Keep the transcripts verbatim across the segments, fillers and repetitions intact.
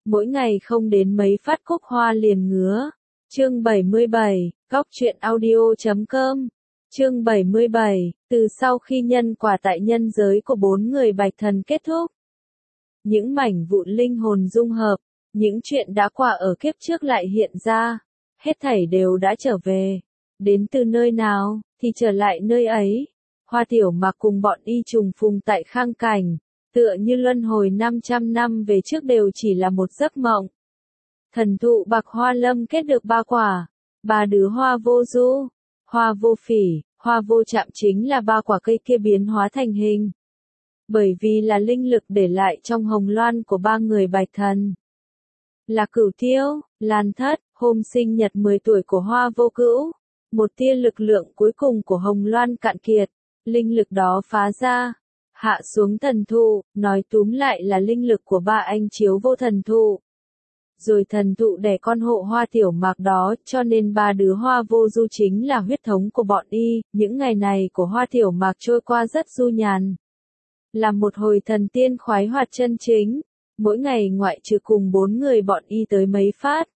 mỗi ngày không đến mấy phát cúc hoa liền ngứa. Chương bảy mươi bảy, góc truyện audio chấm com. Chương bảy mươi bảy, từ sau khi nhân quả tại nhân giới của bốn người Bạch Thần kết thúc, những mảnh vụn linh hồn dung hợp, những chuyện đã qua ở kiếp trước lại hiện ra, hết thảy đều đã trở về. Đến từ nơi nào, thì trở lại nơi ấy. Hoa Tiểu Mạc cùng bọn y trùng phùng tại khang cảnh, tựa như luân hồi năm trăm năm về trước đều chỉ là một giấc mộng. Thần thụ Bạc Hoa Lâm kết được ba quả, ba đứa hoa vô du, hoa vô phỉ, hoa vô chạm chính là ba quả cây kia biến hóa thành hình. Bởi vì là linh lực để lại trong hồng loan của ba người Bạch Thần. Là Cửu Tiêu, Lan Thất, hôm sinh nhật mười tuổi của Hoa Vô Cữu. Một tia lực lượng cuối cùng của hồng loan cạn kiệt, linh lực đó phá ra, hạ xuống thần thụ, nói túm lại là linh lực của ba anh chiếu vô thần thụ. Rồi thần thụ đẻ con hộ Hoa Tiểu Mạc đó, cho nên ba đứa hoa vô du chính là huyết thống của bọn y. Những ngày này của Hoa Tiểu Mạc trôi qua rất du nhàn. Là một hồi thần tiên khoái hoạt chân chính, mỗi ngày ngoại trừ cùng bốn người bọn y tới mấy phát,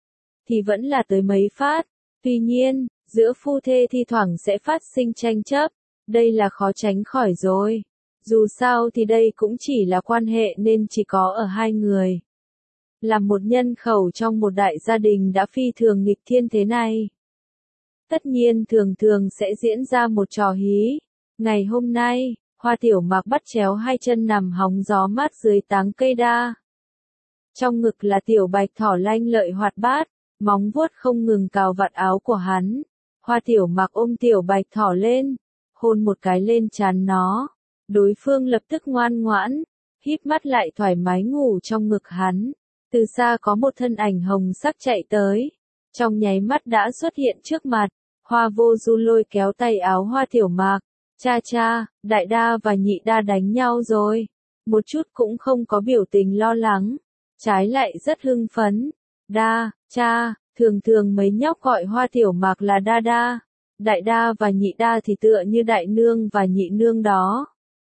thì vẫn là tới mấy phát. Tuy nhiên, giữa phu thê thi thoảng sẽ phát sinh tranh chấp, đây là khó tránh khỏi rồi. Dù sao thì đây cũng chỉ là quan hệ nên chỉ có ở hai người. Là một nhân khẩu trong một đại gia đình đã phi thường nghịch thiên thế này, tất nhiên thường thường sẽ diễn ra một trò hí. Ngày hôm nay, Hoa Tiểu Mạc bắt chéo hai chân nằm hóng gió mát dưới táng cây đa. Trong ngực là tiểu bạch thỏ lanh lợi hoạt bát, móng vuốt không ngừng cào vạt áo của hắn. Hoa Tiểu Mạc ôm tiểu bạch thỏ lên, hôn một cái lên trán nó. Đối phương lập tức ngoan ngoãn, híp mắt lại thoải mái ngủ trong ngực hắn. Từ xa có một thân ảnh hồng sắc chạy tới, trong nháy mắt đã xuất hiện trước mặt. Hoa Vô Du lôi kéo tay áo Hoa Tiểu Mạc. Cha cha, đại đa và nhị đa đánh nhau rồi. Một chút cũng không có biểu tình lo lắng, trái lại rất hưng phấn. Đa, cha, thường thường mấy nhóc gọi Hoa Tiểu Mạc là đa đa. Đại đa và nhị đa thì tựa như đại nương và nhị nương đó.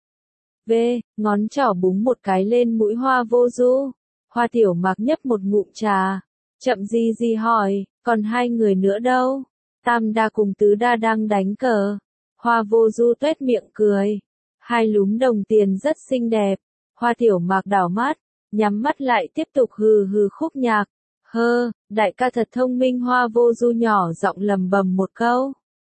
V, ngón trỏ búng một cái lên mũi Hoa Vô Du. Hoa Tiểu Mạc nhấp một ngụm trà, chậm gì gì hỏi, còn hai người nữa đâu? Tam đa cùng tứ đa đang đánh cờ. Hoa Vô Du tuét miệng cười. Hai lúm đồng tiền rất xinh đẹp. Hoa Tiểu Mạc đảo mắt, nhắm mắt lại tiếp tục hừ hừ khúc nhạc. Hơ, đại ca thật thông minh. Hoa Vô Du nhỏ giọng lầm bầm một câu.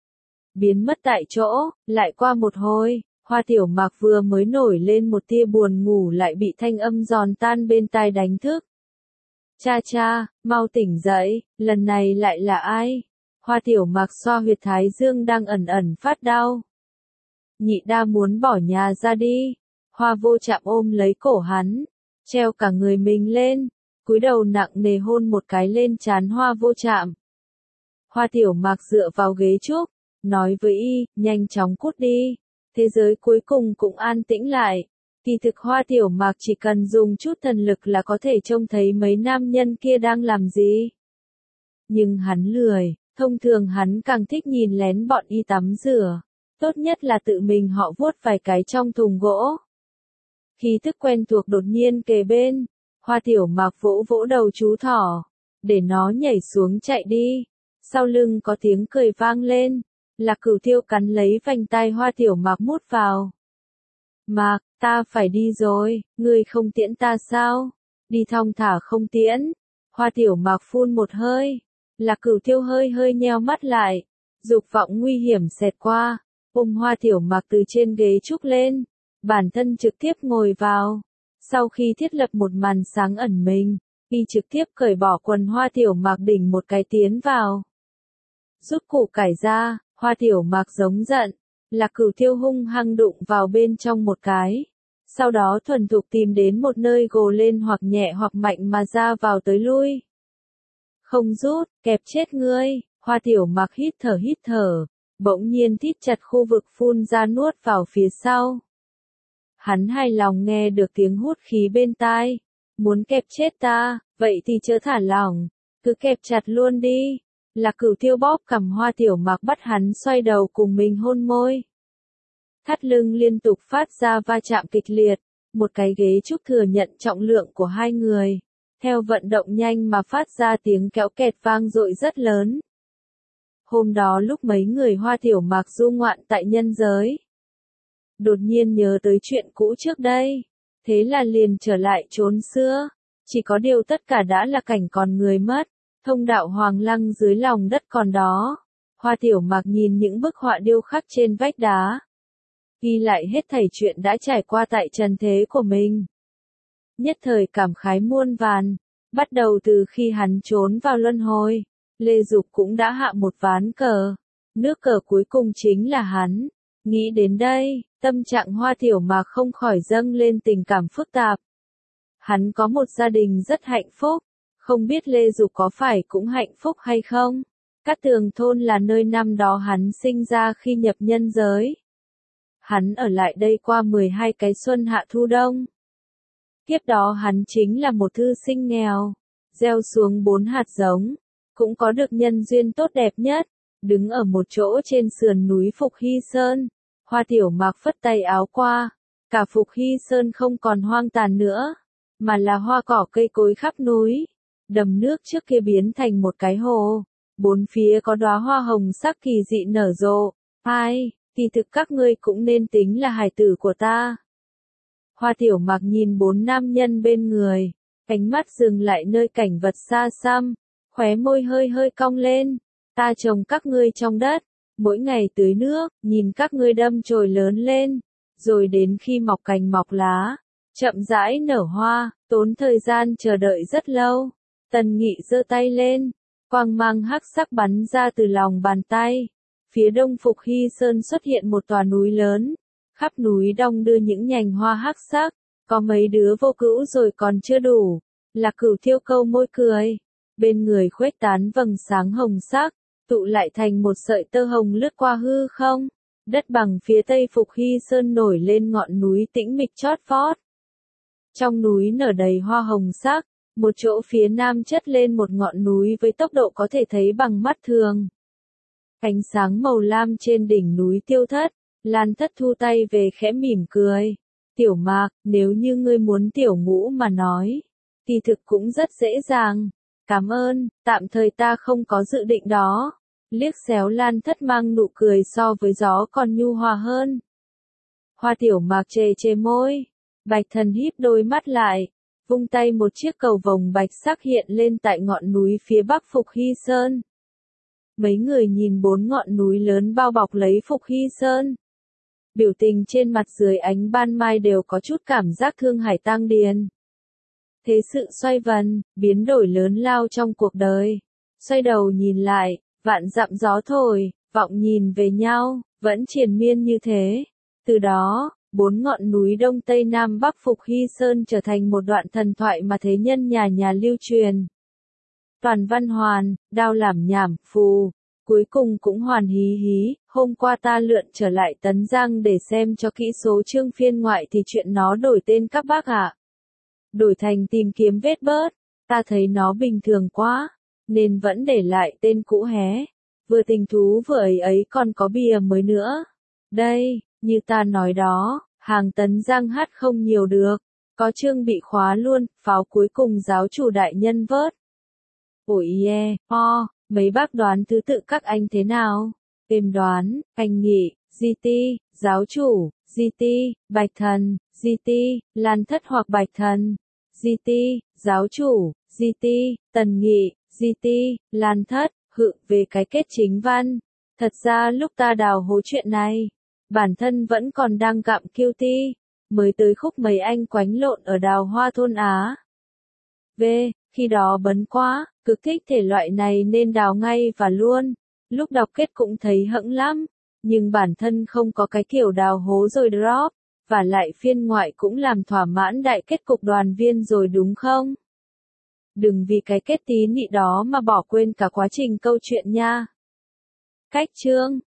Biến mất tại chỗ, lại qua một hồi, Hoa Tiểu Mạc vừa mới nổi lên một tia buồn ngủ lại bị thanh âm giòn tan bên tai đánh thức. Cha cha, mau tỉnh dậy, lần này lại là ai? Hoa Tiểu Mạc xoa huyệt thái dương đang ẩn ẩn phát đau. Nhị đa muốn bỏ nhà ra đi. Hoa Vô Chạm ôm lấy cổ hắn, treo cả người mình lên, cúi đầu nặng nề hôn một cái lên trán Hoa Vô Chạm. Hoa Tiểu Mạc dựa vào ghế trúc, nói với y, nhanh chóng cút đi. Thế giới cuối cùng cũng an tĩnh lại. Kỳ thực Hoa Tiểu Mạc chỉ cần dùng chút thần lực là có thể trông thấy mấy nam nhân kia đang làm gì. Nhưng hắn lười. Thông thường hắn càng thích nhìn lén bọn y tắm rửa, tốt nhất là tự mình họ vuốt vài cái trong thùng gỗ. Khí thức quen thuộc đột nhiên kề bên, Hoa Tiểu Mạc vỗ vỗ đầu chú thỏ, để nó nhảy xuống chạy đi. Sau lưng có tiếng cười vang lên, là Cửu Tiêu cắn lấy vành tai Hoa Tiểu Mạc mút vào. Mạc, ta phải đi rồi, ngươi không tiễn ta sao? Đi thong thả không tiễn. Hoa Tiểu Mạc phun một hơi. Là Cửu Tiêu hơi hơi nheo mắt lại, dục vọng nguy hiểm xẹt qua, ôm Hoa Tiểu Mạc từ trên ghế trúc lên, bản thân trực tiếp ngồi vào. Sau khi thiết lập một màn sáng ẩn mình, y trực tiếp cởi bỏ quần Hoa Tiểu Mạc đỉnh một cái tiến vào. Rút củ cải ra, Hoa Tiểu Mạc giống giận, là Cửu Tiêu hung hăng đụng vào bên trong một cái. Sau đó thuần thục tìm đến một nơi gồ lên hoặc nhẹ hoặc mạnh mà ra vào tới lui. Không rút, kẹp chết ngươi. Hoa Tiểu Mạc hít thở hít thở, bỗng nhiên thít chặt khu vực phun ra nuốt vào phía sau. Hắn hài lòng nghe được tiếng hút khí bên tai. Muốn kẹp chết ta, vậy thì chớ thả lỏng, cứ kẹp chặt luôn đi. Là Cửu Tiêu bóp cằm Hoa Tiểu Mạc bắt hắn xoay đầu cùng mình hôn môi. Thắt lưng liên tục phát ra va chạm kịch liệt, một cái ghế trúc thừa nhận trọng lượng của hai người. theo vận động nhanh mà phát ra tiếng kéo kẹt vang dội rất lớn. Hôm đó lúc mấy người Hoa Tiểu Mạc du ngoạn tại nhân giới, đột nhiên nhớ tới chuyện cũ trước đây, thế là liền trở lại chốn xưa, chỉ có điều tất cả đã là cảnh còn người mất, thông đạo hoàng lăng dưới lòng đất còn đó. Hoa Tiểu Mạc nhìn những bức họa điêu khắc trên vách đá, ghi lại hết thảy chuyện đã trải qua tại trần thế của mình. Nhất thời cảm khái muôn vàn, bắt đầu từ khi hắn trốn vào luân hồi, Lê Dục cũng đã hạ một ván cờ, nước cờ cuối cùng chính là hắn. Nghĩ đến đây, tâm trạng Hoa Tiểu Mạc không khỏi dâng lên tình cảm phức tạp. Hắn có một gia đình rất hạnh phúc, không biết Lê Dục có phải cũng hạnh phúc hay không? Cát Tường thôn là nơi năm đó hắn sinh ra khi nhập nhân giới. Hắn ở lại đây qua mười hai cái xuân hạ thu đông. Kiếp đó hắn chính là một thư sinh nghèo, gieo xuống bốn hạt giống, cũng có được nhân duyên tốt đẹp nhất, đứng ở một chỗ trên sườn núi Phục Hy Sơn. Hoa Tiểu Mạc phất tay áo qua, cả Phục Hy Sơn không còn hoang tàn nữa, mà là hoa cỏ cây cối khắp núi. Đầm nước trước kia biến thành một cái hồ, bốn phía có đóa hoa hồng sắc kỳ dị nở rộ. Ai, kỳ thực các ngươi cũng nên tính là hài tử của ta. Hoa Tiểu Mạc nhìn bốn nam nhân bên người, ánh mắt dừng lại nơi cảnh vật xa xăm, khóe môi hơi hơi cong lên. Ta trồng các ngươi trong đất, mỗi ngày tưới nước, nhìn các ngươi đâm chồi lớn lên, rồi đến khi mọc cành mọc lá, chậm rãi nở hoa, tốn thời gian chờ đợi rất lâu. Tần Nghị giơ tay lên, quang mang hắc sắc bắn ra từ lòng bàn tay. Phía đông Phục Hy Sơn xuất hiện một tòa núi lớn, khắp núi đong đưa những nhành hoa hắc sắc, có mấy đứa vô cữu rồi còn chưa đủ. Lạc Cửu Thiêu câu môi cười, bên người khuếch tán vầng sáng hồng sắc, tụ lại thành một sợi tơ hồng lướt qua hư không. Đất bằng phía tây Phục Hy Sơn nổi lên ngọn núi tĩnh mịch chót vót. Trong núi nở đầy hoa hồng sắc, một chỗ phía nam chất lên một ngọn núi với tốc độ có thể thấy bằng mắt thường. Ánh sáng màu lam trên đỉnh núi tiêu thất, Lan Thất thu tay về khẽ mỉm cười. Tiểu Mạc, nếu như ngươi muốn tiểu ngũ mà nói, kỳ thực cũng rất dễ dàng. Cảm ơn, tạm thời ta không có dự định đó. Liếc xéo Lan Thất mang nụ cười so với gió còn nhu hòa hơn. Hoa Tiểu Mạc chề chề môi, Bạch Thần híp đôi mắt lại, vung tay một chiếc cầu vồng bạch sắc hiện lên tại ngọn núi phía bắc Phục Hy Sơn. Mấy người nhìn bốn ngọn núi lớn bao bọc lấy Phục Hy Sơn. Biểu tình trên mặt dưới ánh ban mai đều có chút cảm giác thương hải tang điền. Thế sự xoay vần, biến đổi lớn lao trong cuộc đời. Xoay đầu nhìn lại, vạn dặm gió thổi, vọng nhìn về nhau, vẫn triền miên như thế. Từ đó, bốn ngọn núi Đông Tây Nam Bắc Phục Hy Sơn trở thành một đoạn thần thoại mà thế nhân nhà nhà lưu truyền. Toàn văn hoàn, đao làm nhảm, phù. Cuối cùng cũng hoàn hí hí, hôm qua ta lượn trở lại Tấn Giang để xem cho kỹ số chương phiên ngoại thì chuyện nó đổi tên các bác ạ. Đổi thành tìm kiếm vết bớt, ta thấy nó bình thường quá, nên vẫn để lại tên cũ hé. Vừa tình thú vừa ấy ấy còn có bìa mới nữa. Đây, như ta nói đó, hàng Tấn Giang hát không nhiều được, có chương bị khóa luôn, pháo cuối cùng giáo chủ đại nhân vớt. Ủi yeah, ho. Mấy bác đoán thứ tự các anh thế nào? Em đoán, anh Nghị, giê tê, giáo chủ, giê tê, Bạch Thần, giê tê, Lan Thất hoặc Bạch Thần, giê tê, giáo chủ, giê tê, Tần Nghị, giê tê, Lan Thất, hự về cái kết chính văn. Thật ra lúc ta đào hố chuyện này, bản thân vẫn còn đang gặm kiêu ti, mới tới khúc mấy anh quánh lộn ở đào hoa thôn Á. V, khi đó bấn quá, cực thích thể loại này nên đào ngay và luôn. Lúc đọc kết cũng thấy hững lắm, nhưng bản thân không có cái kiểu đào hố rồi drop, và lại phiên ngoại cũng làm thỏa mãn đại kết cục đoàn viên rồi đúng không? Đừng vì cái kết tí nị đó mà bỏ quên cả quá trình câu chuyện nha. Cách chương